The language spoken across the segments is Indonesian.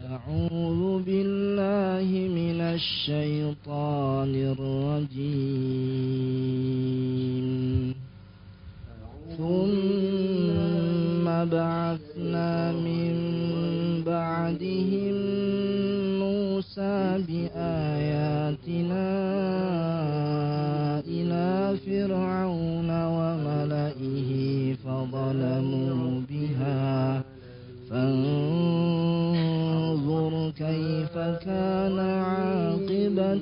أعوذ بالله من الشيطان الرجيم ثم بعثنا من بعدهم موسى بآياتنا إلى فرعون وملئه فظلموا بها فانظر كيف كان عاقبة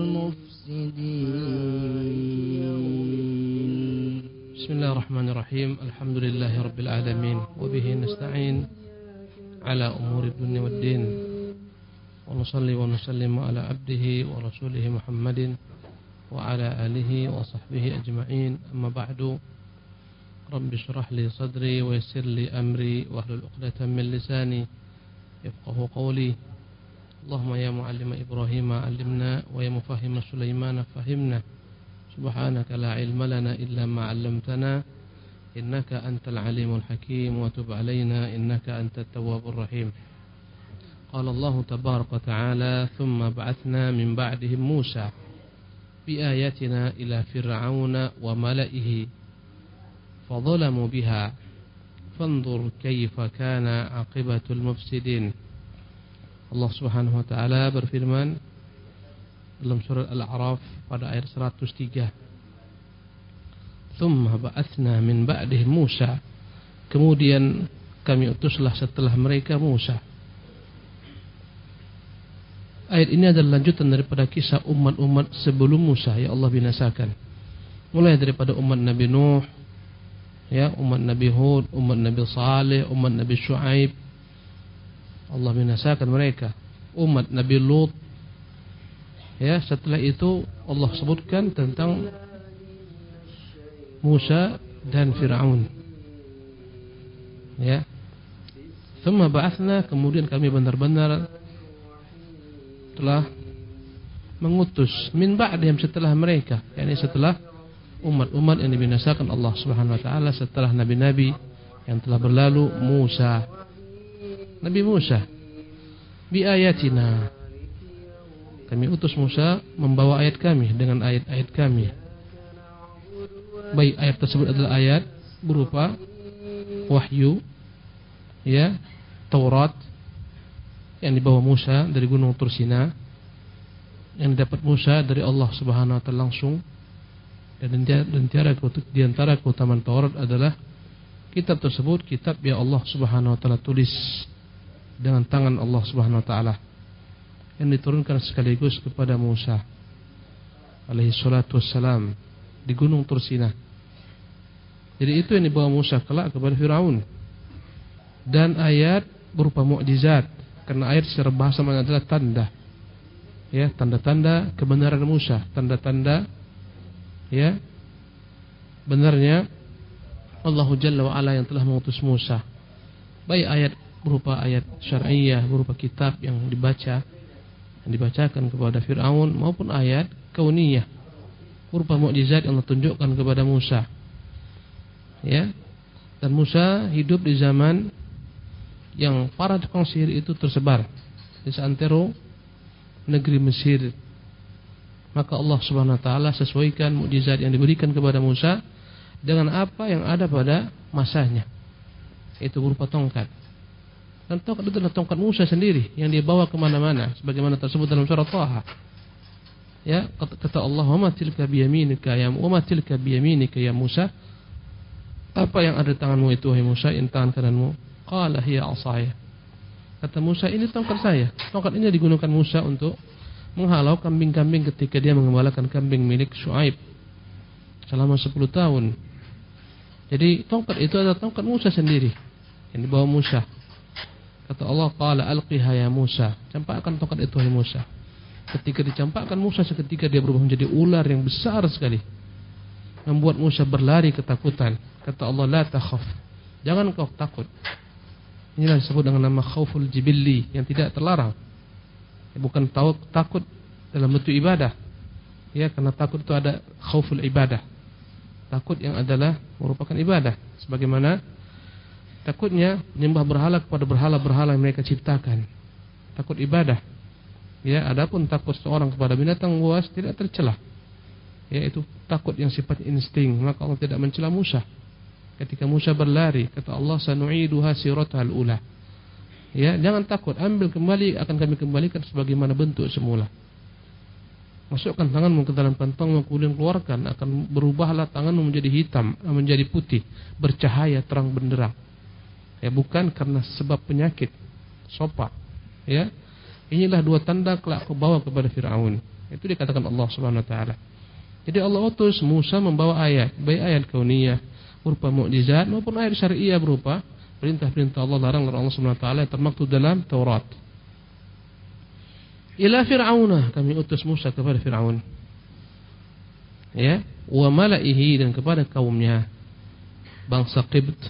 المفسدين. بسم الله الرحمن الرحيم. الحمد لله رب العالمين وبه نستعين على أمور الدنيا والدين ونصلي ونسلم على عبده ورسوله محمد وعلى آله وصحبه أجمعين. أما بعد رب اشرح لي صدري ويسر لي أمري واحلل عقدة من لساني يفقه قولي. اللهم يا معلم إبراهيم علمنا ويا مفهم سليمان فهمنا. سبحانك لا علم لنا إلا ما علمتنا إنك أنت العليم الحكيم وتب علينا إنك أنت التواب الرحيم. قال الله تبارك وتعالى ثم بعثنا من بعدهم موسى بآياتنا إلى فرعون وملئه فظلموا بها فانظر كيف كان عاقبة المفسدين. Allah Subhanahu wa taala berfirman dalam surah Al-A'raf pada ayat 103. Tsumma ba'atsna min ba'dihi Musa. Kemudian kami utuslah setelah mereka Musa. Ayat ini adalah lanjutan daripada kisah umat-umat sebelum Musa ya Allah binasakan. Mulai daripada umat Nabi Nuh, ya, umat Nabi Hud, umat Nabi Saleh, umat Nabi Shu'aib. Allah binasakan mereka. Umat Nabi Lut. Ya, setelah itu Allah sebutkan tentang Musa dan Fir'aun. Ya. Tsumma ba'atsna, kemudian kami benar-benar telah mengutus min ba'dihim setelah mereka, yakni setelah umat-umat yang dibinasakan Allah Subhanahu wa taala setelah nabi-nabi yang telah berlalu. Musa, Nabi Musa, bi ayatina, kami utus Musa membawa ayat kami dengan ayat-ayat kami. Baik ayat tersebut adalah ayat berupa wahyu, ya, Taurat yang dibawa Musa dari gunung Tursina, yang didapat Musa dari Allah Subhanahu wa taala langsung. Dan di antara keutamaan Taurat adalah kitab tersebut kitab yang Allah Subhanahu wa taala tulis dengan tangan Allah Subhanahu wa taala, yang diturunkan sekaligus kepada Musa alaihi salatu wassalam di gunung Tursina. Jadi itu yang dibawa Musa kelak kepada Firaun. Dan ayat berupa mukjizat, karena ayat secara bahasa adalah tanda. Ya, tanda-tanda kebenaran Musa, tanda-tanda ya benarnya Allah Jalla wa Ala yang telah mengutus Musa. Baik ayat berupa ayat syar'iyyah, berupa kitab yang dibacakan kepada Fir'aun, maupun ayat kauniyah berupa mukjizat yang ditunjukkan kepada Musa. Ya. Dan Musa hidup di zaman yang para tukang sihir itu tersebar di seantero negeri Mesir. Maka Allah Subhanahu wa taala sesuaikan mukjizat yang diberikan kepada Musa dengan apa yang ada pada masanya, yaitu berupa tongkat. Dan tongkat itu adalah tongkat Musa sendiri yang dia bawa kemana-mana, sebagaimana tersebut dalam surah Thaha. Ya, kata Allah, "Wa ma tilka biyaminika ya Musa?" Apa yang ada di tanganmu itu wahai Musa? In tangan kananmu. Qala hiya 'asaya. Kata Musa, ini tongkat saya. Tongkat ini digunakan Musa untuk menghalau kambing-kambing ketika dia mengembalakan kambing milik Shu'aib selama 10 tahun. Jadi tongkat itu adalah tongkat Musa sendiri yang dibawa Musa. Kata Allah, qala alqiha ya Musa. Campakkan tongkat itu wahai Musa. Ketika dicampakkan Musa, seketika dia berubah menjadi ular yang besar sekali, membuat Musa berlari ketakutan. Kata Allah, la takhaf, jangan kau takut. Inilah disebut dengan nama khauful jibilli, yang tidak terlarang. Bukan takut dalam bentuk ibadah, ya, karena takut itu ada khauful ibadah, takut yang adalah merupakan ibadah, sebagaimana takutnya menyembah berhala kepada berhala-berhala yang mereka ciptakan. takut ibadah. Ya, adapun takut seorang kepada binatang buas tidak tercela. Yaitu takut yang sifat insting, maka Allah tidak mencela Musa. Ketika Musa berlari, kata Allah, sanu'iduha siratal ula. Ya, jangan takut, ambil kembali, akan kami kembalikan sebagaimana bentuk semula. Masukkan tanganmu ke dalam kantongmu, kemudian keluarkan, akan berubahlah tanganmu menjadi hitam, menjadi putih, bercahaya terang benderang. Ya, bukan karena sebab penyakit, sopa. Ya, inilah dua tanda kelak kau bawa kepada Fir'aun. Itu dikatakan Allah Subhanahu Wa Taala. Jadi Allah utus Musa membawa ayat, baik ayat kauniyah berupa mukjizat maupun ayat syariah berupa perintah-perintah Allah, larang-larang Allah Subhanahu Wa Taala yang termaktub dalam Taurat. Ila Fir'auna, kami utus Musa kepada Fir'aun. Ya, wa mala'ihi, dan kepada kaumnya, bangsa Qibt.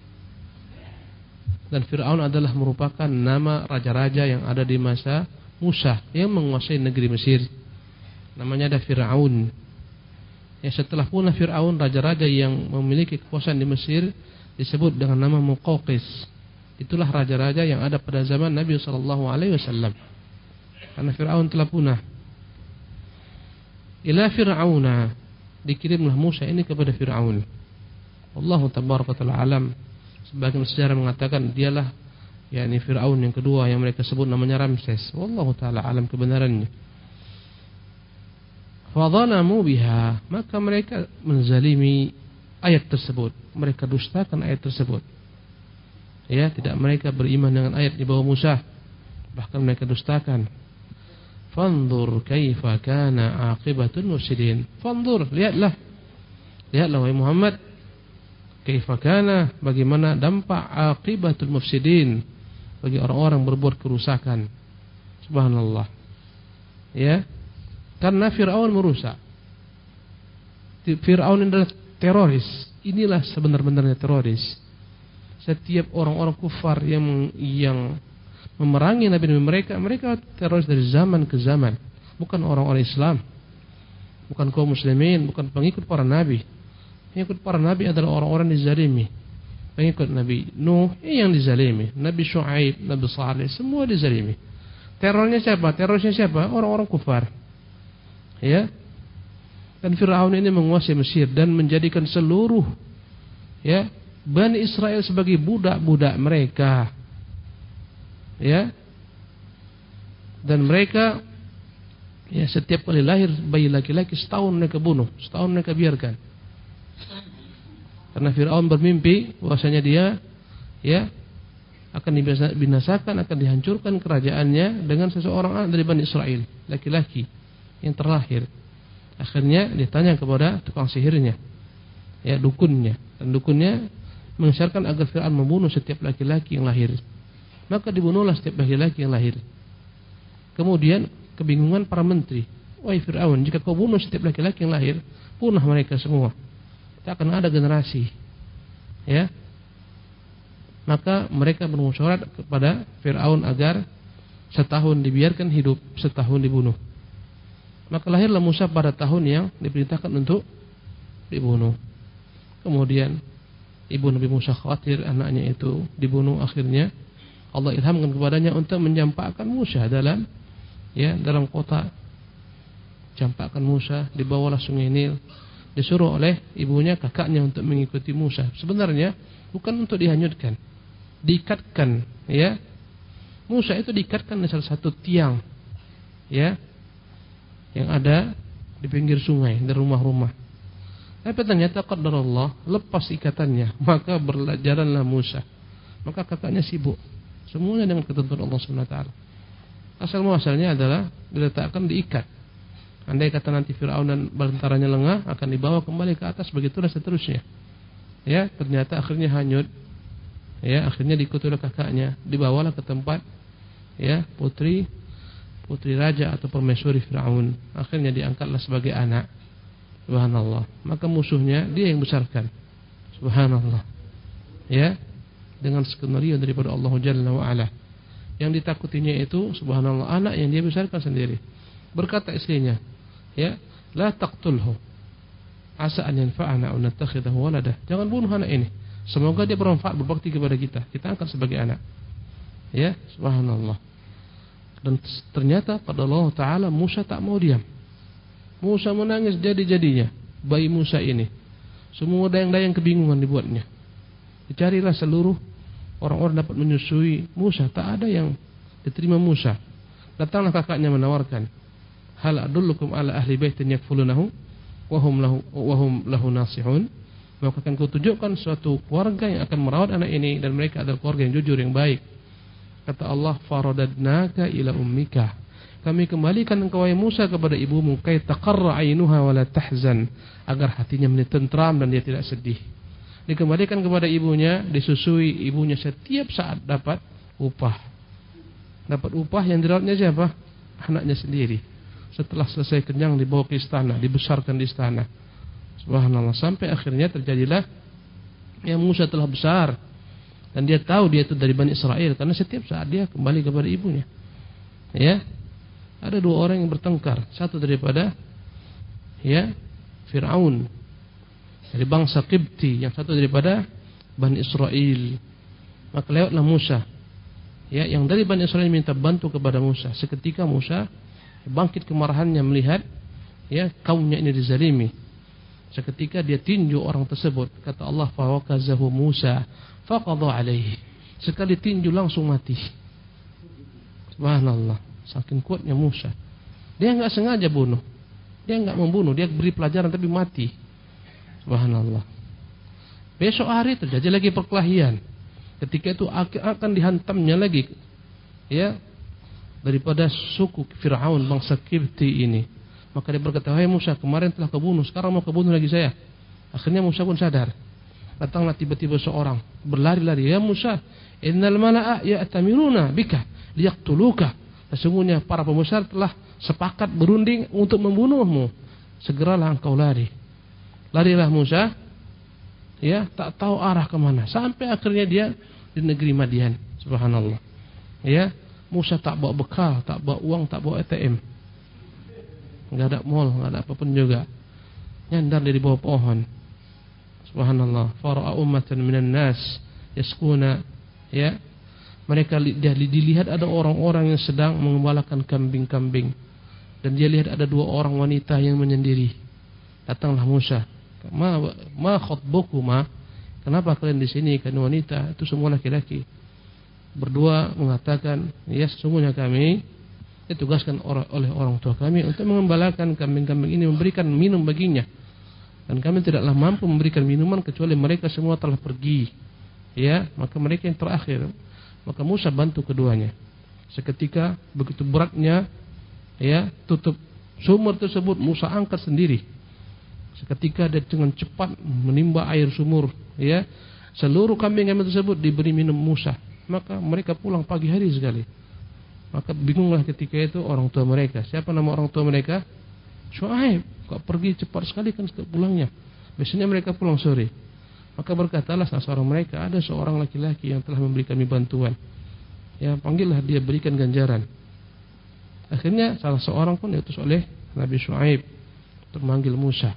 Dan Fir'aun adalah merupakan nama raja-raja yang ada di masa Musa yang menguasai negeri Mesir. Namanya ada Fir'aun. Ya, setelah punah Fir'aun, raja-raja yang memiliki kekuasaan di Mesir disebut dengan nama Muqawqis. Itulah raja-raja yang ada pada zaman Nabi SAW. Karena Fir'aun telah punah. Ila Fir'auna, dikirimlah Musa ini kepada Fir'aun. Allah tabaraka ta'ala alam. Sebagian sejarah mengatakan dialah yakni Fir'aun yang kedua yang mereka sebut namanya Ramses. Wallahu ta'ala alam kebenarannya. Fadhalamu biha, maka mereka menzalimi ayat tersebut. Mereka dustakan ayat tersebut. Ya, tidak mereka beriman dengan ayat di bawah Musa. Bahkan mereka dustakan. Fanzur kaifa kana aqibatul mufsidin. Fanzur, lihatlah. Lihatlah wahai Muhammad, kaifa kana, bagaimana dampak aqibatul mufsidin bagi orang-orang berbuat kerusakan. Subhanallah. Ya. Karena Fir'aun merusak. Fir'aun adalah teroris. Inilah sebenar-benarnya teroris. Setiap orang-orang kufar yang memerangi nabi-nabi mereka teroris dari zaman ke zaman. Bukan orang-orang Islam, bukan kaum muslimin, bukan pengikut para nabi. Pengikut para nabi adalah orang-orang dizalimi. Pengikut Nabi Nuh yang dizalimi, Nabi Syuaib, Nabi Saleh, semua dizalimi. Terornya siapa? Terorisnya siapa? Orang-orang kufar. Ya. Dan Fir'aun ini menguasai Mesir dan menjadikan seluruh ya Bani Israel sebagai budak-budak mereka. Ya. Dan mereka ya setiap kali lahir bayi laki-laki setahun mereka bunuh, setahun mereka biarkan. Karena Fir'aun bermimpi bahwasanya dia ya akan dibinasakan, akan dihancurkan kerajaannya dengan seseorang anak dari Bani Israel, laki-laki yang terlahir. Akhirnya ditanya kepada tukang sihirnya, ya dukunnya, dan dukunnya mengisyaratkan agar Fir'aun membunuh setiap laki-laki yang lahir. Maka dibunuhlah setiap laki-laki yang lahir. Kemudian kebingungan para menteri, wahai Fir'aun, jika kau bunuh setiap laki-laki yang lahir, punah mereka semua, tak akan ada generasi. Ya. Maka mereka bermusyawarah kepada Fir'aun agar setahun dibiarkan hidup, setahun dibunuh. Maka lahirlah Musa pada tahun yang diperintahkan untuk dibunuh. Kemudian ibu Nabi Musa khawatir anaknya itu dibunuh. Akhirnya Allah ilhamkan kepadanya untuk mencampakkan Musa dalam kota. Campakkan Musa, dibawalah sungai Nil. Disuruh oleh ibunya, kakaknya untuk mengikuti Musa. Sebenarnya bukan untuk dihanyutkan, diikatkan. Ya, Musa itu diikatkan di salah satu tiang, ya, yang ada di pinggir sungai, di rumah-rumah. Tapi ternyata qadarullah, lepas ikatannya, maka berjalanlah Musa. Maka kakaknya sibuk, semuanya dengan ketentuan Allah Subhanahu wa taala. Asal muasalnya adalah diletakkan, diikat. Andai kata nanti Fir'aun dan bantaranya lengah, akan dibawa kembali ke atas, begitulah seterusnya. Ya, ternyata akhirnya hanyut. Ya, akhirnya diikuti oleh kakaknya, dibawalah ke tempat ya putri raja atau permaisuri Fir'aun. Akhirnya diangkatlah sebagai anak. Subhanallah. Maka musuhnya dia yang besarkan. Subhanallah. Ya, dengan skenario daripada Allah Jalla wa Ala. Yang ditakutinya itu subhanallah anak yang dia besarkan sendiri. Berkata istrinya, ya, la taqtulhu. Asa an yanfa'ana aw nattakhidahu walada. Jangan bunuh anak ini. Semoga dia bermanfaat, berbakti kepada kita. Kita angkat sebagai anak. Ya, subhanallah. Dan ternyata pada Allah Ta'ala Musa tak mau diam. Musa menangis jadi-jadinya. Bayi Musa ini, semua dayang-dayang kebingungan dibuatnya. Dicarilah seluruh orang-orang dapat menyusui Musa, tak ada yang diterima Musa. Datanglah kakaknya menawarkan, hal adullukum ala ahli baitin yakfulunahu wa hum lahu nasihun. Maka akan kutunjukkan suatu keluarga yang akan merawat anak ini dan mereka adalah keluarga yang jujur, yang baik. Kata Allah, faradadnaka ila ummika, kami kembalikan engkau wahai Musa kepada ibumu, kay taqarra ainuha wa la tahzan, agar hatinya menjadi tentram dan dia tidak sedih. Dikembalikan kepada ibunya, disusui ibunya setiap saat dapat upah. Dapat upah yang dirawatnya siapa? Anaknya sendiri. Setelah selesai kenyang dibawa ke istana, dibesarkan di istana. Subhanallah, sampai akhirnya terjadilah yang Musa telah besar dan dia tahu dia itu dari Bani Israel karena setiap saat dia kembali kepada ibunya. Ya. Ada dua orang yang bertengkar, satu daripada Fir'aun dari bangsa Qibti, yang satu daripada Bani Israel. Maka lewatlah Musa, yang dari Bani Israel minta bantu kepada Musa. Seketika Musa bangkit kemarahannya melihat kaumnya ini dizalimi. Seketika dia tinju orang tersebut. Kata Allah, fawakazahu Musa faqadha alaihi. Sekali tinju langsung mati. Subhanallah, saking kuatnya Musa. Dia enggak sengaja bunuh, dia enggak membunuh, dia beri pelajaran tapi mati. Subhanallah. Besok hari terjadi lagi perkelahian. Ketika itu akan dihantamnya lagi daripada suku Fir'aun, bangsa Qibti ini. Maka dia berkata, "Wahai Musa, kemarin telah kau bunuh, sekarang mau kau bunuh lagi saya." Akhirnya Musa pun sadar. Datanglah tiba-tiba seorang berlari-lari, "Ya Musa, innal mala'a ya'tamiruna bika liyaqtuluka." Sesungguhnya para pembesar telah sepakat berunding untuk membunuhmu. Segeralah engkau lari. Larilah Musa, tak tahu arah kemana. Sampai akhirnya dia di negeri Madian. Subhanallah. Musa tak bawa bekal, tak bawa uang, tak bawa ATM. Enggak ada mall, enggak ada apapun juga. Nyandar dia di bawah pohon. Subhanallah. Fara'a ummatan minan nas yaskuna, mereka dilihat ada orang-orang yang sedang mengembalakan kambing-kambing, dan dia lihat ada dua orang wanita yang menyendiri. Datanglah Musa. Ma khatbukuma? Kenapa kalian di sini? Kan wanita itu semua laki-laki. Berdua mengatakan, sesungguhnya kami ditugaskan oleh orang tua kami untuk mengembalakan kambing-kambing ini, memberikan minum baginya, dan kami tidaklah mampu memberikan minuman kecuali mereka semua telah pergi. Maka mereka yang terakhir. Maka Musa bantu keduanya. Seketika begitu beratnya tutup sumur tersebut, Musa angkat sendiri. Seketika dia dengan cepat menimba air sumur. Seluruh kambing-kambing tersebut diberi minum Musa. Maka mereka pulang pagi hari sekali. Maka bingunglah ketika itu orang tua mereka. Siapa nama orang tua mereka? Syuaib. Kok pergi cepat sekali kan pulangnya. Biasanya mereka pulang sore. Maka berkatalah salah seorang mereka, ada seorang laki-laki yang telah memberi kami bantuan. Panggillah dia, berikan ganjaran. Akhirnya salah seorang pun diutus oleh Nabi Syuaib untuk memanggil Musa.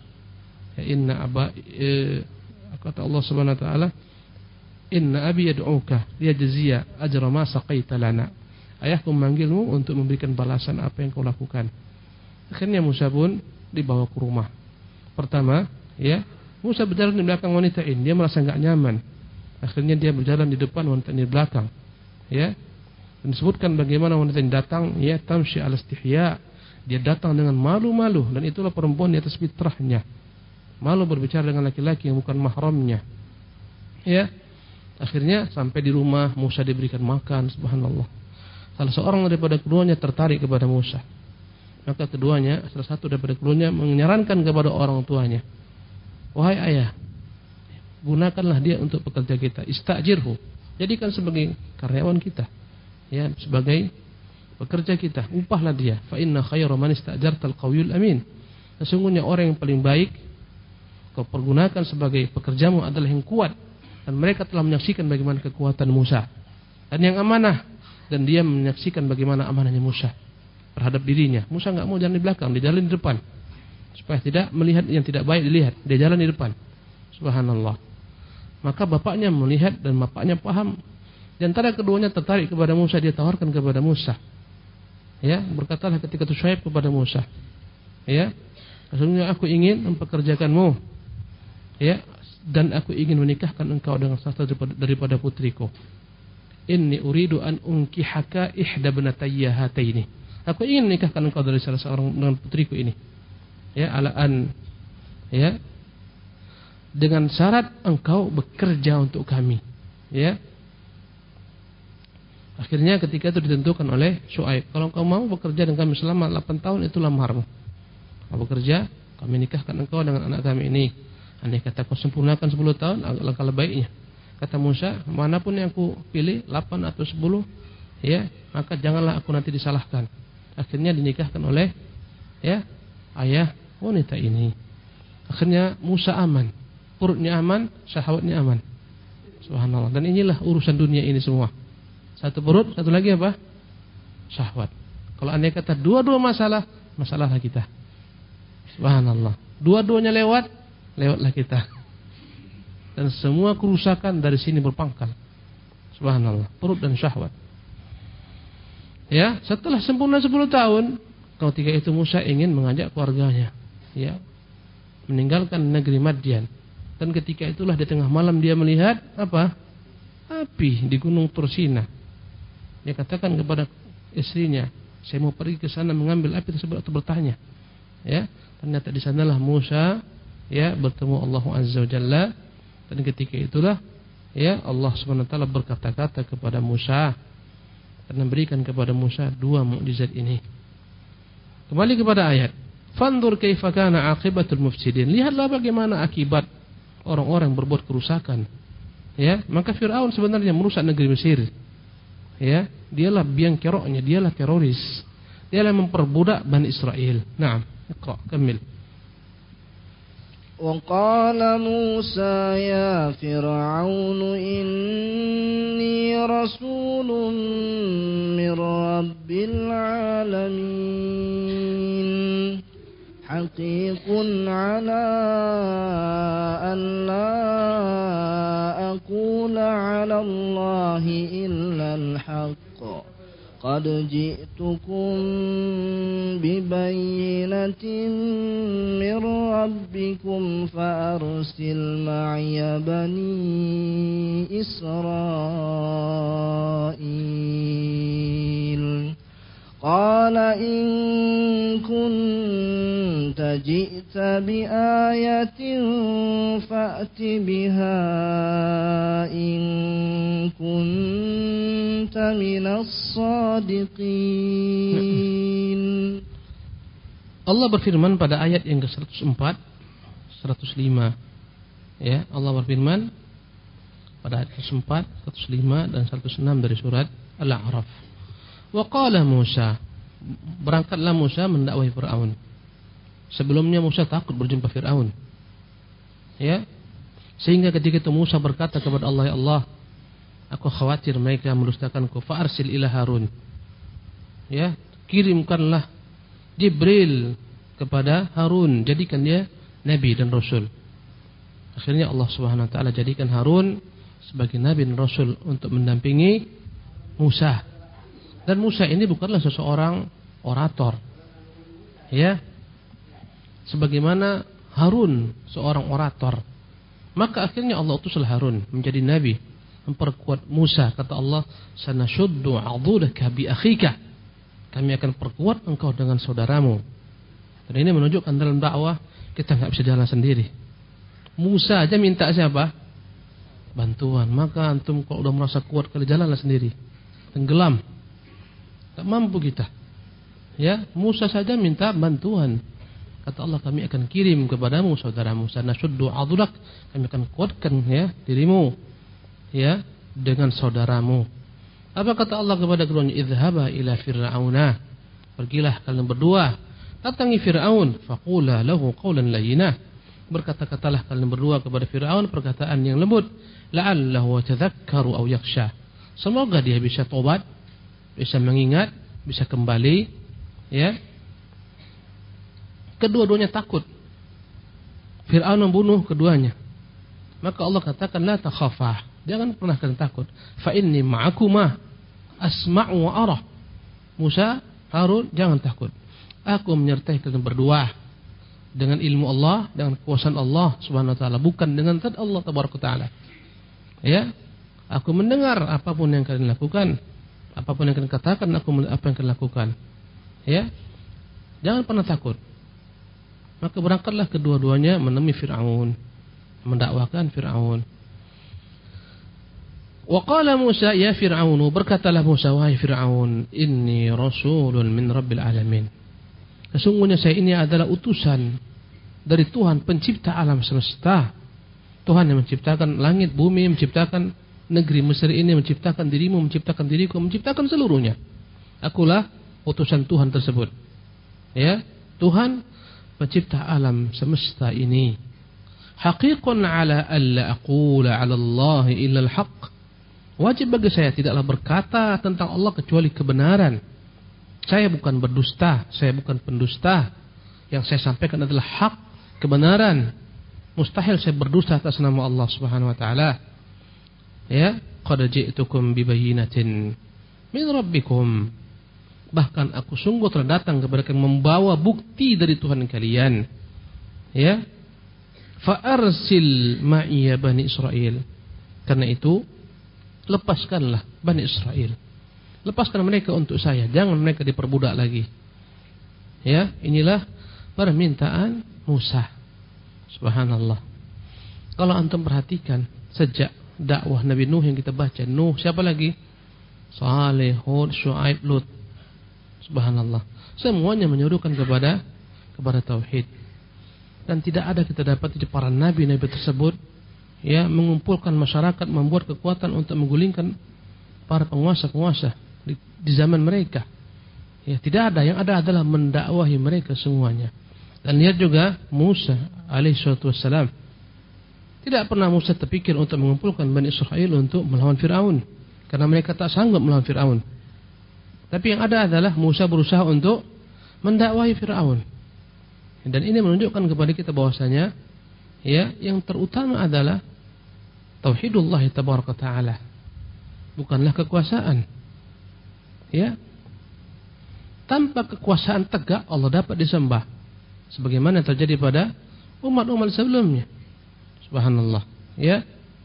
Kata Allah Subhanahu wa taala, "Inna abi yad'uka liyajziya ajra ma saqaita lana." Ayahku memanggilmu untuk memberikan balasan apa yang kau lakukan. Akhirnya Musa pun dibawa ke rumah. Pertama, Musa berjalan di belakang wanita ini, dia merasa enggak nyaman. Akhirnya dia berjalan di depan, wanita ini di belakang. Dan disebutkan bagaimana wanita ini datang, tamshi ala istihya. Dia datang dengan malu-malu, dan itulah perempuan di atas fitrahnya. Malu berbicara dengan laki-laki yang bukan mahramnya. Akhirnya sampai di rumah, Musa diberikan makan. Subhanallah. Salah seorang daripada keduanya tertarik kepada Musa. Maka keduanya, salah satu daripada keduanya menyarankan kepada orang tuanya, "Wahai ayah, gunakanlah dia untuk pekerja kita. Istajirhu. Jadikan sebagai karyawan kita. Sebagai pekerja kita. Upahlah dia. Fa inna khayra man istajartal qawiyul amin." Sesungguhnya orang yang paling baik kau pergunakan sebagai pekerjamu adalah yang kuat. Dan mereka telah menyaksikan bagaimana kekuatan Musa. Dan yang amanah. Dan dia menyaksikan bagaimana amanahnya Musa terhadap dirinya. Musa enggak mau jalan di belakang, dia jalan di depan. Supaya tidak melihat yang tidak baik dilihat, dia jalan di depan. Subhanallah. Maka bapaknya melihat dan bapaknya paham. Di antara keduanya tertarik kepada Musa, dia tawarkan kepada Musa. Ya, berkatalah ketika itu Syuaib kepada Musa, ya, sesungguhnya aku ingin mempekerjakanmu, ya, dan aku ingin menikahkan engkau dengan salah satu daripada putriku. Inni uridu an unkihaka ihda ibnatayya hataini. Aku ingin menikahkan engkau dari salah seorang dengan putriku ini. Ya, ala an, ya, dengan syarat engkau bekerja untuk kami, ya. Akhirnya ketika itu ditentukan oleh Syuaib, kalau engkau mau bekerja dengan kami selama 8 tahun, itulah maharmu. Kau bekerja, kami nikahkan engkau dengan anak kami ini. Andai kata kau sempurnakan 10 tahun, alangkah baiknya. Kata Musa, manapun yang aku pilih, 8 atau 10, ya, maka janganlah aku nanti disalahkan. Akhirnya dinikahkan oleh, ya, ayah wanita ini. Akhirnya Musa aman, perutnya aman, syahwatnya aman. Subhanallah. Dan inilah urusan dunia ini semua. Satu perut, satu lagi apa? Syahwat. Kalau andai kata dua-dua masalahlah kita. Subhanallah. Dua-duanya lewatlah kita. Dan semua kerusakan dari sini berpangkal. Subhanallah. Perut dan syahwat. Ya, setelah sempurna 10 tahun, ketika itu Musa ingin mengajak keluarganya, ya, meninggalkan negeri Madian. Dan ketika itulah di tengah malam dia melihat apa? Api di Gunung Tursina. Dia katakan kepada istrinya, saya mau pergi ke sana mengambil api tersebut atau bertanya. Ya, ternyata di sanalah Musa, ya, bertemu Allah Azza wa Jalla. Dan ketika itulah, ya, Allah Subhanahu wa taala berkata-kata kepada Musa dan memberikan kepada Musa 2 mukjizat ini. Kembali kepada ayat. Fanzur kaifa kana aqibatul mufsidin. Lihatlah bagaimana akibat orang-orang berbuat kerusakan. Ya, maka Firaun sebenarnya merusak negeri Mesir. Ya, dialah biang keroknya, dialah teroris. Dialah memperbudak Bani Israel. Naam, iqra, kamil. وقال موسى يا فرعون إني رسول من رب العالمين حقيق على أن لا أقول على الله إلا الحق قد جئتكم ببينة من ربكم فأرسل معي بني إسرائيل قال إن كنت جئت بآية فأت بها إن كنت من الصادقين. Allah berfirman pada ayat yang ke-104, 105. Ya, Allah berfirman pada ayat ke-104, 105 dan 106 dari surat Al-A'raf. Wa qala Musa, berangkatlah Musa mendakwahi Firaun. Sebelumnya Musa takut berjumpa Firaun. Ya. Sehingga ketika itu Musa berkata kepada Allah, ya Allah, aku khawatir mereka mendustakanku. Fa arsil ila Harun. Ya, kirimkanlah Jibril kepada Harun, jadikan dia nabi dan rasul. Akhirnya Allah Subhanahu wa taala jadikan Harun sebagai nabi dan rasul untuk mendampingi Musa. Dan Musa ini bukanlah seseorang orator, ya, sebagaimana Harun seorang orator. Maka akhirnya Allah utuslah Harun menjadi nabi, memperkuat Musa. Kata Allah, sanashuddu 'adudaka bi akhika, kami akan perkuat engkau dengan saudaramu. Dan ini menunjukkan dalam dakwah kita nggak bisa jalan sendiri. Musa aja minta siapa? Bantuan. Maka antum kalau udah merasa kuat, kali jalanlah sendiri, tenggelam. Tak mampu kita. Ya, Musa saja minta bantuan. Kata Allah, kami akan kirim kepadamu saudaramu. Sanashuddu 'adudak, kami akan kuatkan, ya, dirimu, ya, dengan saudaramu. Apa kata Allah kepada keduanya? Idhhaba ila fir'auna, pergilah kalian berdua, datangi Fir'aun, faqula lahu qawlan layyina, berkata-katalah kalian berdua kepada Fir'aun perkataan yang lembut, la'allahu yatadhakkaru aw yakhsha, semoga dia bisa tobat, bisa mengingat, bisa kembali, ya. Kedua-duanya takut. Fir'aun membunuh keduanya. Maka Allah katakan, la takhafah, jangan pernah kalian takut. Fa inni ma'akuma asma'u wa arah. Musa, Harun, jangan takut. Aku menyertai kalian berdua dengan ilmu Allah, dengan kekuasaan Allah Subhanahu wa taala, bukan dengan zat Allah tabaraka taala. Ya. Aku mendengar apapun yang kalian lakukan, apapun yang kalian katakan, apa yang kalian lakukan. Ya. Jangan pernah takut. Maka berangkatlah kedua-duanya menemui Fir'aun, mendakwakan Fir'aun. Wa qala Musa ya Fir'aun, berkatalah Musa, wahai Fir'aun, inni rasulun min rabbil alamin. Sesungguhnya saya ini adalah utusan dari Tuhan pencipta alam semesta. Tuhan yang menciptakan langit, bumi, menciptakan negeri Mesir ini, menciptakan dirimu, menciptakan diriku, menciptakan seluruhnya. Akulah utusan Tuhan tersebut. Ya, Tuhan pencipta alam semesta ini. Haqiqun ala alla aqula ala Allah illa al-haq. Wajib bagi saya tidaklah berkata tentang Allah kecuali kebenaran. Saya bukan berdusta, saya bukan pendusta. Yang saya sampaikan adalah hak, kebenaran. Mustahil saya berdusta atas nama Allah Subhanahu wa taala. Ya, qad ji'tukum bi bayyinatin min rabbikum. Bahkan aku sungguh telah datang kepada kalian membawa bukti dari Tuhan kalian. Ya. Fa arsil ma'iya bani Israil. Karena itu lepaskanlah Bani Israel. Lepaskan mereka untuk saya, jangan mereka diperbudak lagi. Ya, inilah permintaan Musa. Subhanallah. Kalau antum perhatikan sejak dakwah Nabi Nuh yang kita baca, Nuh siapa lagi? Saleh, Hud, Syuaib, Lut. Subhanallah. Semuanya menyuruhkan kepada tauhid. Dan tidak ada kita dapat di para nabi-nabi tersebut ya mengumpulkan masyarakat, membuat kekuatan untuk menggulingkan para penguasa-penguasa di zaman mereka. Ya, tidak ada, yang ada adalah mendakwahi mereka semuanya. Dan lihat juga Musa alaihissalatu wassalam. Tidak pernah Musa terpikir untuk mengumpulkan Bani Israel untuk melawan Fir'aun, karena mereka tak sanggup melawan Fir'aun. Tapi yang ada adalah Musa berusaha untuk mendakwahi Fir'aun. Dan ini menunjukkan kepada kita bahwasanya ya yang terutama adalah tauhidullah tabaraka taala, bukanlah kekuasaan. Ya, tanpa kekuasaan tegak Allah dapat disembah, sebagaimana terjadi pada umat-umat sebelumnya. Subhanallah. Ya,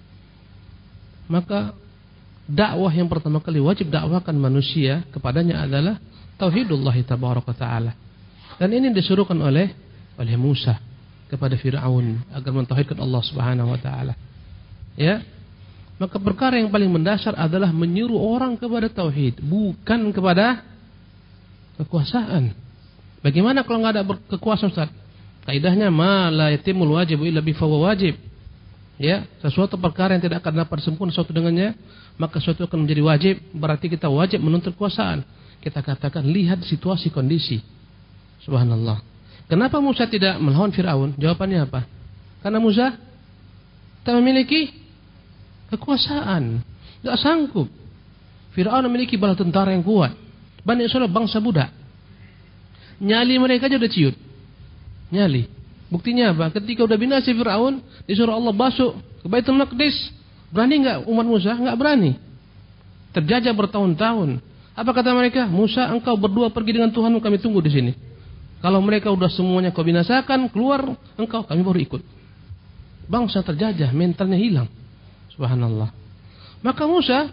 maka dakwah yang pertama kali wajib dakwakan manusia kepadanya adalah tauhidullah tabaraka taala. Dan ini disuruhkan oleh Musa kepada Fir'aun agar mentauhidkan Allah Subhanahu wa taala. Ya. Maka perkara yang paling mendasar adalah menyuruh orang kepada tauhid, bukan kepada kekuasaan. Bagaimana kalau enggak ada kekuasaan, Ustaz? Kaidahnya ma la yatimul wajib illa bi fawa wajib. Ya, sesuatu perkara yang tidak akan dapat sempurna sesuatu dengannya, maka sesuatu akan menjadi wajib, berarti kita wajib menuntut kekuasaan. Kita katakan lihat situasi kondisi. Subhanallah. Kenapa Musa tidak melawan Fir'aun? Jawabannya apa? Karena Musa tak memiliki kekuasaan, tidak sanggup. Fir'aun memiliki bala tentara yang kuat. Bani Israil bangsa budak. Nyali mereka aja udah ciut. Nyali. Buktinya apa? Ketika udah binasa Fir'aun, disuruh Allah masuk ke Baitul Maqdis. Berani enggak umat Musa? Enggak berani. Terjajah bertahun-tahun. Apa kata mereka? Musa, engkau berdua pergi dengan Tuhanmu, kami tunggu di sini. Kalau mereka udah semuanya kau binasakan, keluar engkau, kami baru ikut. Bangsa terjajah, mentalnya hilang. Subhanallah. Maka Musa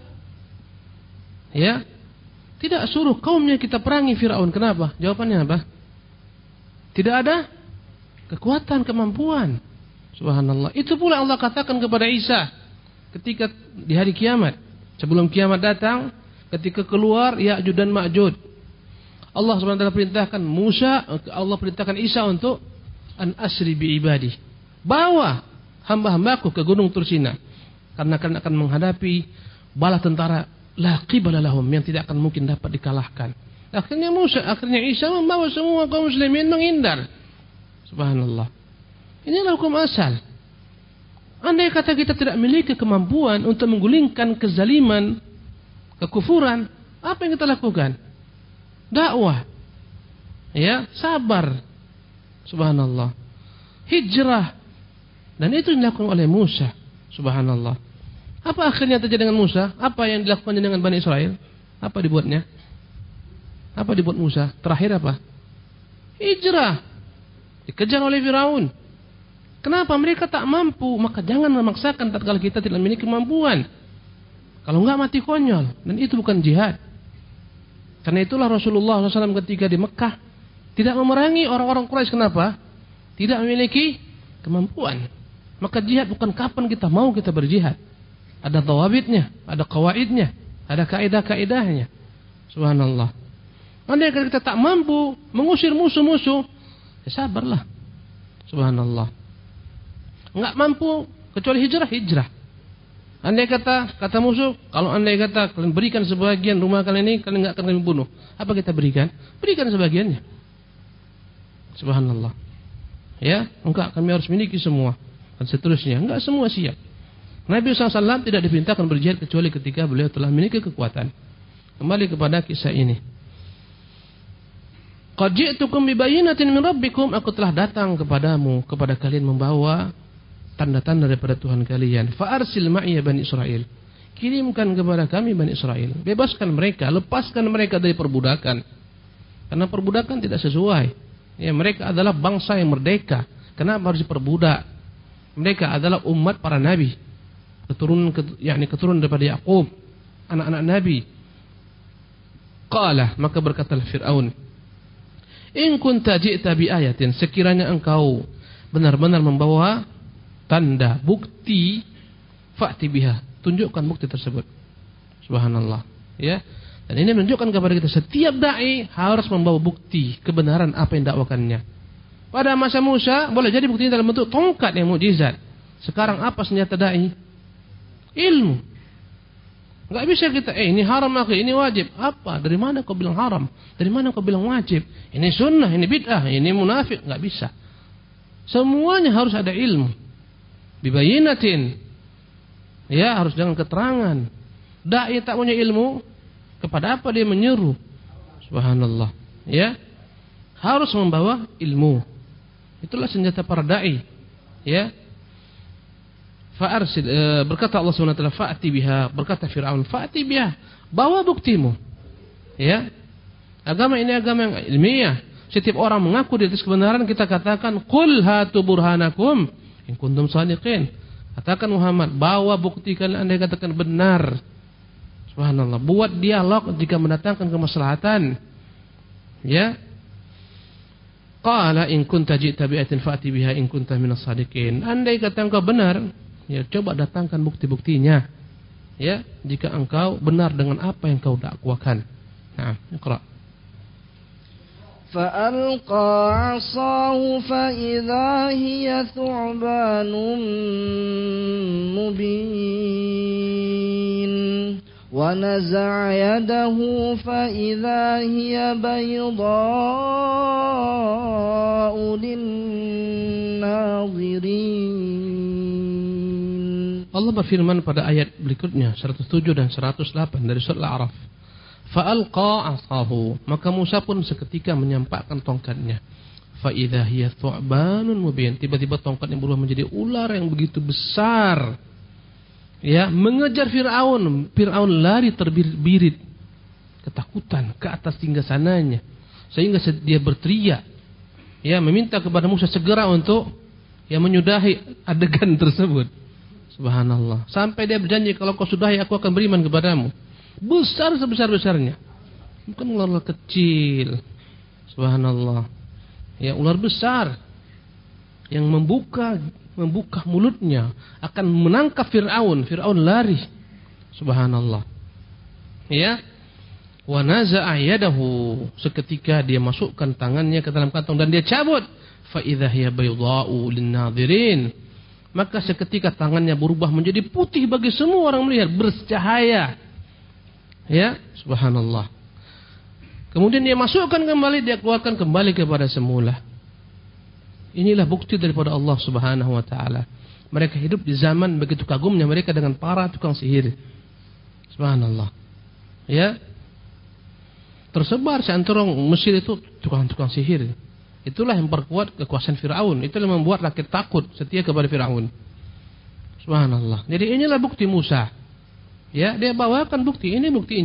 ya tidak suruh kaumnya kita perangi Fir'aun. Kenapa? Jawabannya apa? Tidak ada kekuatan, kemampuan. Subhanallah. Itu pula Allah katakan kepada Isa ketika di hari kiamat, sebelum kiamat datang, ketika keluar Ya'juj dan Ma'juj, Allah SWT perintahkan Musa, Allah perintahkan Isa untuk an asri bi ibadi, bawa hamba-hambaku ke gunung Tursina, karena kalian akan menghadapi bala tentara la qibala lahum, yang tidak akan mungkin dapat dikalahkan. Akhirnya Isa membawa semua kaum muslimin menghindar. Subhanallah. Inilah hukum asal. Andai kata kita tidak memiliki kemampuan untuk menggulingkan kezaliman, kekufuran, apa yang kita lakukan? Dakwah. Ya, sabar. Subhanallah. Hijrah. Dan itu dilakukan oleh Musa. Subhanallah. Apa akhirnya terjadi dengan Musa? Apa yang dilakukannya dengan Bani Israel? Apa dibuatnya? Apa dibuat Musa? Terakhir apa? Hijrah. Dikejar oleh Firaun. Kenapa? Mereka tak mampu. Maka jangan memaksakan tatkala kita tidak memiliki kemampuan. Kalau enggak mati konyol. Dan itu bukan jihad. Karena itulah Rasulullah SAW ketika di Mekah tidak memerangi orang-orang Quraisy. Kenapa? Tidak memiliki kemampuan. Maka jihad bukan kapan kita mau kita berjihad. Ada tawabitnya, ada kawaidnya, ada kaidah-kaidahnya. Subhanallah. Andai kita tak mampu mengusir musuh-musuh, ya sabarlah. Subhanallah. Enggak mampu kecuali hijrah. Andai kata musuh, kalau andai kata kalian berikan sebagian rumah kalian ini, kalian enggak akan kami bunuh. Apa kita berikan? Berikan sebagiannya. Subhanallah. Ya, enggak, kami harus miliki semua dan seterusnya. Enggak semua siap. Nabi SAW tidak diperintahkan berjihad kecuali ketika beliau telah memiliki kekuatan. Kembali kepada kisah ini. Qad ji'tukum bibayyinatin min rabbikum, aku telah datang kepadamu, kepada kalian membawa tanda-tanda daripada Tuhan kalian. Fa arsil ma'iya Bani Israil, kirimkan kepada kami Bani Israil. Bebaskan mereka, lepaskan mereka dari perbudakan. Karena perbudakan tidak sesuai. Ya, mereka adalah bangsa yang merdeka. Kenapa harus diperbudak? Mereka adalah umat para nabi, keturunan daripada Yakub, anak-anak nabi. Qala, maka berkatalah Fir'aun, in kunta ji'ta bi ayatin, sekiranya engkau benar-benar membawa tanda, bukti, fa'ti biha, tunjukkan bukti tersebut. Subhanallah. Ya. Dan ini menunjukkan kepada kita setiap dai harus membawa bukti kebenaran apa yang dakwakannya. Pada masa Musa boleh jadi buktinya dalam bentuk tongkat yang mukjizat. Sekarang apa senjata dai? Ilmu. Enggak bisa kita ini haram aku, ini wajib. Apa? Dari mana kau bilang haram? Dari mana kau bilang wajib? Ini sunnah, ini bid'ah, ini munafik. Enggak bisa. Semuanya harus ada ilmu. Bibayinatin. Ya, harus dengan keterangan. Dai tak punya ilmu, kepada apa dia menyeru? Subhanallah. Ya. Harus membawa ilmu. Itulah senjata para dai. Ya. Fa'arsil, berkata Allah SWT, fa'ati biha, berkata Fir'aun, fa'ati biha, bawa buktimu. Ya. Agama ini agama yang ilmiah. Setiap orang mengaku di atas kebenaran, kita katakan, qul hatu burhanakum in kuntum shadiqin. Katakan Muhammad, bawa bukti kalian Anda katakan benar. Subhanallah. Buat dialog jika mendatangkan kemaslahatan. Ya. Qala in kunta ji'ta bi'atin fa'ti biha in kunta minas shadiqin. Andai kata engkau benar, ya coba datangkan bukti-buktinya. Ya, jika engkau benar dengan apa yang kau dakwakan. Nah, Iqra. فألقى عصاه فإذا هي ثعبان مبين ونزع يده فإذا هي بيضاء للناظرين. Allah berfirman pada ayat berikutnya 107 dan 108 dari surah Al-A'raf. Fa'alqa 'asahu, maka Musa pun seketika menyampakkan tongkatnya. Fa idza hiya thu'banun mubin, tiba-tiba tongkatnya berubah menjadi ular yang begitu besar. Ya, mengejar Fir'aun. Fir'aun lari terbirit-birit, ketakutan ke atas hingga sananya, sehingga dia berteriak, ya, meminta kepada Musa segera untuk menyudahi adegan tersebut. Subhanallah. Sampai dia berjanji, kalau kau sudahi aku akan beriman kepadamu. Besar sebesar-besarnya. Bukan ular kecil. Subhanallah. Ya, ular besar yang membuka mulutnya akan menangkap Fir'aun. Fir'aun lari. Subhanallah. Ya. Wa naza'a yadahu, seketika dia masukkan tangannya ke dalam kantong dan dia cabut. Fa idza hiya baydha'u lin-nadhirin, maka seketika tangannya berubah menjadi putih bagi semua orang melihat, bercahaya. Ya, subhanallah. Kemudian dia masukkan kembali, dia keluarkan kembali kepada semula. Inilah bukti daripada Allah Subhanahu wa taala. Mereka hidup di zaman begitu kagumnya mereka dengan para tukang sihir. Subhanallah. Ya. Tersebar seantero Mesir itu tukang-tukang sihir. Itulah yang memperkuat kekuasaan Firaun. Itulah yang membuat rakyat takut setia kepada Firaun. Subhanallah. Jadi inilah bukti Musa. Ya, dia bawakan bukti, ini buktinya.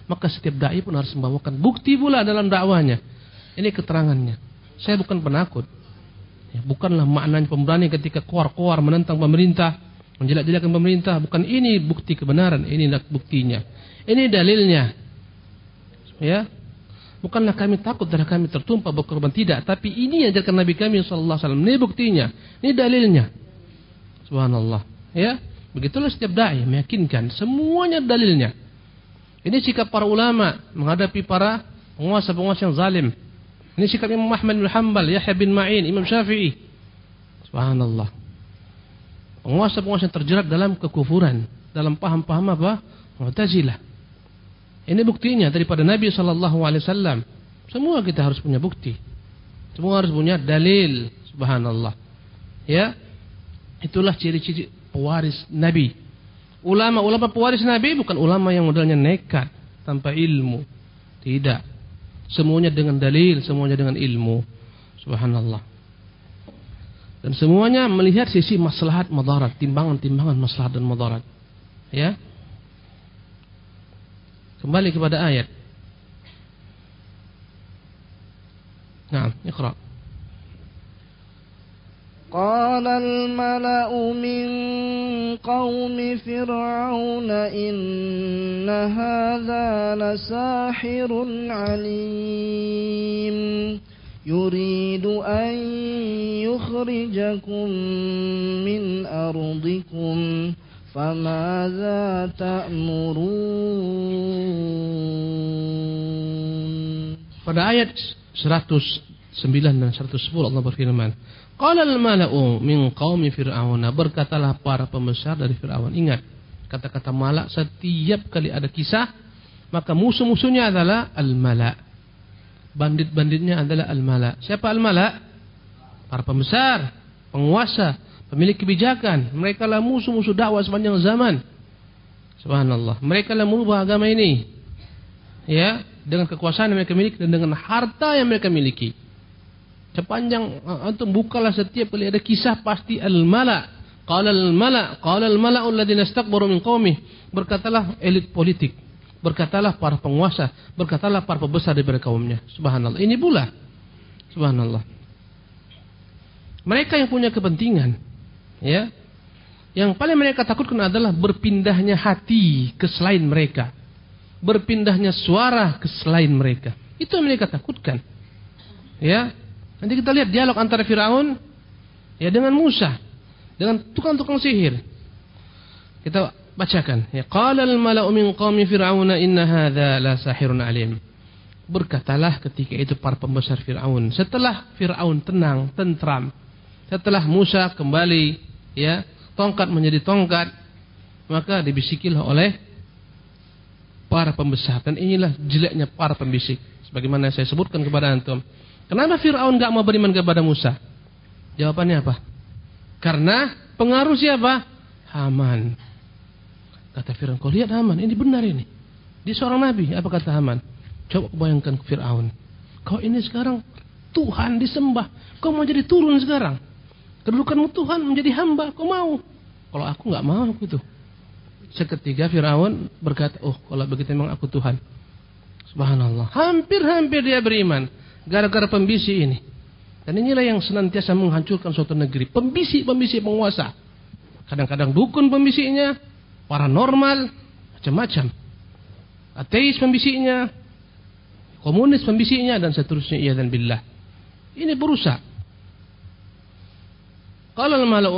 maka setiap dai pun harus membawakan bukti pula dalam dakwahnya. Ini keterangannya. Saya bukan penakut. Ya, bukanlah maknanya pemberani ketika keluar menentang pemerintah, menjelek-jelekan pemerintah. Bukan ini bukti kebenaran, inilah buktinya. Ini dalilnya. Ya. Bukanlah kami takut darah kami tertumpah berkorban, tidak, tapi ini ajarkan Nabi kami sallallahu alaihi wasallam. Ini buktinya, ini dalilnya. Subhanallah. Ya, begitulah setiap dai meyakinkan semuanya dalilnya. Ini sikap para ulama menghadapi para penguasa-penguasa yang zalim. Ini sikap Imam Ahmad bin Hanbal, Yahya bin Ma'in, Imam Syafi'i. Subhanallah. Penguasa-penguasa yang terjerat dalam kekufuran, dalam paham-paham apa? Mu'tazilah. Ini buktinya daripada Nabi SAW. Semua kita harus punya bukti. Semua harus punya dalil. Subhanallah. Ya, itulah ciri-ciri pewaris Nabi. Ulama-ulama pewaris Nabi bukan ulama yang modalnya nekat tanpa ilmu. Tidak. Semuanya dengan dalil, semuanya dengan ilmu. Subhanallah. Dan semuanya melihat sisi maslahat madarat, timbangan-timbangan maslahat dan madarat. Ya. Kembali kepada ayat. Naam, iqra. Qala al-mala'u min qaumi fir'auna inna hadha lasahirun 'alim yuridu an yukhrijakum min ardikum فَمَاذَا تَأْمُرُونَ. Pada ayat 109 dan 110 Allah berfirman, Qala al-mala'u min qaumi fir'auna, berkatalah para pembesar dari Fir'aun. Ingat, kata-kata mala' setiap kali ada kisah, maka musuh-musuhnya adalah al-mala'. Bandit-banditnya adalah al-mala'. Siapa al-mala'? Para pembesar, penguasa, pemilik kebijakan. Mereka lah musuh-musuh dakwah sepanjang zaman. Subhanallah. Mereka lah merubah agama ini. Ya, dengan kekuasaan yang mereka miliki dan dengan harta yang mereka miliki. Sepanjang antum bukalah setiap kali ada kisah pasti al-mala'. Qala al-mala'u alladziina istakbaru min qaumih. Berkatalah elit politik, berkatalah para penguasa, berkatalah para pembesar daripada kaumnya. Subhanallah. Ini pula. Subhanallah. Mereka yang punya kepentingan, ya, yang paling mereka takutkan adalah berpindahnya hati ke selain mereka, berpindahnya suara ke selain mereka. Itu yang mereka takutkan. Ya, nanti kita lihat dialog antara Firaun, ya, dengan Musa, dengan tukang-tukang sihir. Kita bacakan. Ya, qala al-mala'u min qaumi fir'auna inna hadza la sahirun 'alim. Berkatalah ketika itu para pembesar Firaun, setelah Firaun tenang, tentram, setelah Musa kembali, ya, tongkat menjadi tongkat, maka dibisikilah oleh para pembesar. Dan inilah jeleknya para pembisik. Sebagaimana saya sebutkan kepada antum. Kenapa Fir'aun gak mau beriman kepada Musa? Jawabannya apa? Karena pengaruh siapa? Haman. Kata Fir'aun, kau lihat Haman, ini benar ini. Dia seorang nabi. Apa kata Haman? Coba bayangkan Fir'aun. Kau ini sekarang Tuhan disembah. Kau mau jadi turun sekarang. Kedudukanmu Tuhan menjadi hamba, kau mau? Kalau aku nggak mau gitu. Seketika Firaun berkata, oh kalau begitu memang aku Tuhan. Subhanallah. Hampir-hampir dia beriman gara-gara pembisik ini. Dan inilah yang senantiasa menghancurkan suatu negeri. Pembisik-pembisik penguasa. Kadang-kadang dukun pembisiknya, paranormal, macam-macam. Ateis pembisiknya, komunis pembisiknya, dan seterusnya. Iya dan billah. Ini berusaha. Qala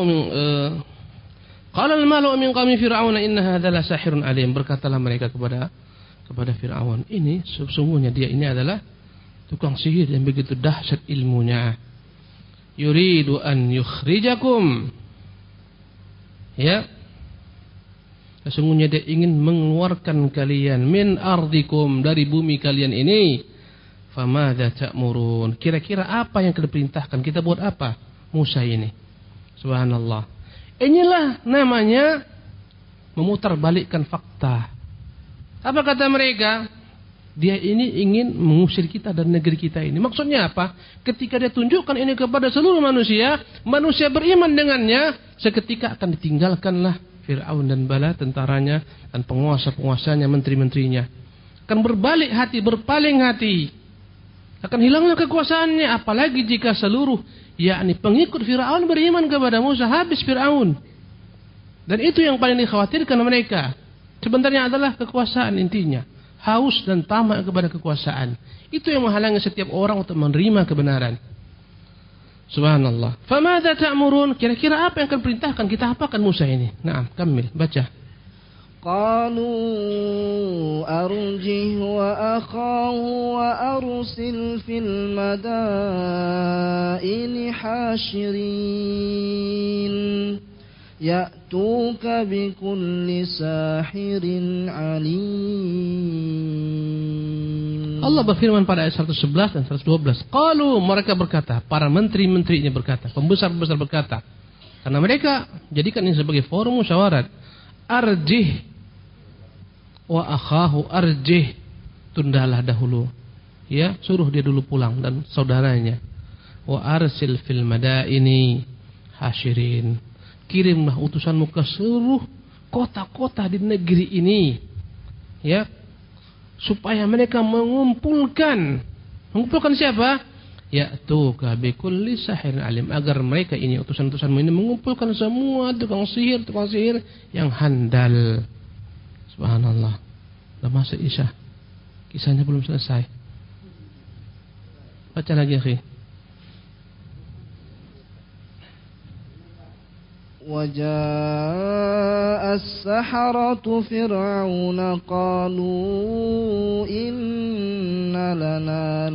al-mala'u min qaumi fir'auna inna hadza la sahirun 'alim. Berkatalah mereka kepada Fir'aun, ini sesungguhnya dia ini adalah tukang sihir yang begitu dahsyat ilmunya. Yuridu an yukhrijakum. Ya. Sesungguhnya dia ingin mengeluarkan kalian min ardikum, dari bumi kalian ini. Famadza ta'murun. Kira-kira apa yang kita perintahkan? Kita buat apa? Musa ini. Subhanallah. Inilah namanya memutarbalikkan fakta. Apa kata mereka? Dia ini ingin mengusir kita dan negeri kita ini. Maksudnya apa? Ketika dia tunjukkan ini kepada seluruh manusia, manusia beriman dengannya, seketika akan ditinggalkanlah Fir'aun dan bala tentaranya dan penguasa-penguasanya, menteri-menterinya. akan berbalik hati, berpaling hati, akan hilanglah kekuasaannya. Apalagi jika seluruh yakni pengikut Fir'aun beriman kepada Musa, habis Fir'aun. Dan itu yang paling dikhawatirkan mereka. Sebenarnya adalah kekuasaan intinya, haus dan tamak kepada kekuasaan. Itu yang menghalangi setiap orang untuk menerima kebenaran. Subhanallah. Famadza ta'murun? Kira-kira apa yang akan perintahkan kita apakan Musa ini? Naam, kamil, baca. Qalu arjih wa akhahu wa arsil fil madaini hashirin ya'tuka bikulli sahirin alim. Allah berfirman pada ayat 111 dan 112. Qalu, mereka berkata, para menteri-menterinya berkata, pembesar-pembesar berkata, karena mereka jadikan ini sebagai forum musyawarat. Arjih wa akhahu, arjih, tundalah dahulu, ya, suruh dia dulu pulang dan saudaranya. Wa arsil fil madaini hashirin, kirimlah utusanmu ke seluruh kota-kota di negeri ini, ya, supaya mereka mengumpulkan siapa? Ya'tuka bikulli sahirin alim, agar mereka ini, utusan-utusanmu ini, mengumpulkan semua tukang sihir yang handal. Subhanallah. Sudah masuk Isya, kisahnya belum selesai. Baca lagi, akhi. وجاء السحرة فرعون قالوا إن لنا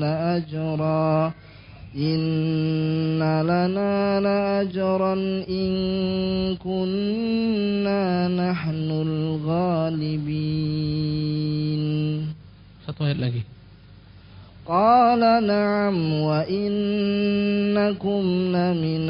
لأجرا إن كنا نحن الغالبين. Satu ayat lagi. قال نعم وإنكم لمن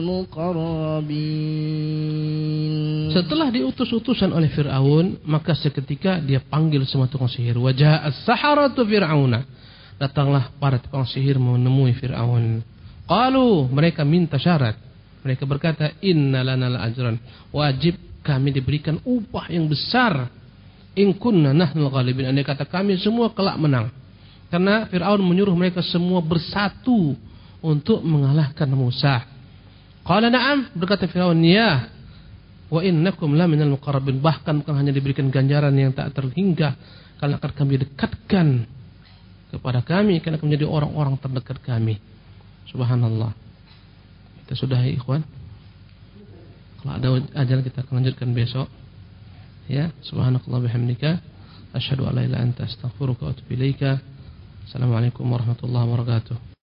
المقربين. Setelah diutus utusan oleh Fir'aun, maka seketika dia panggil semua tukang sihir. Wajah as-saharatu Fir'auna, datanglah para tukang sihir menemui Fir'aun. Qalu, mereka minta syarat. Mereka berkata, inna lana la-ajran, wajib kami diberikan upah yang besar. In kunna nahnul ghalibin, andai kata kami semua kelak menang. Karena Fir'aun menyuruh mereka semua bersatu untuk mengalahkan Musa. Qala na'am, berkata Fir'aun, ya. Wa innakum la minal muqarrabin, bahkan bukan hanya diberikan ganjaran yang tak terhingga, karena akan kami dekatkan kepada kami, karena akan menjadi orang-orang terdekat kami. Subhanallah. Kita sudahi, ikhwan. Kalau ada ajaran kita akan lanjutkan besok. Ya, subhanakallah bihamdika, asyhadu an la ilaha illa anta, astaghfiruka wa atubu ilaika. Assalamualaikum warahmatullahi wabarakatuh.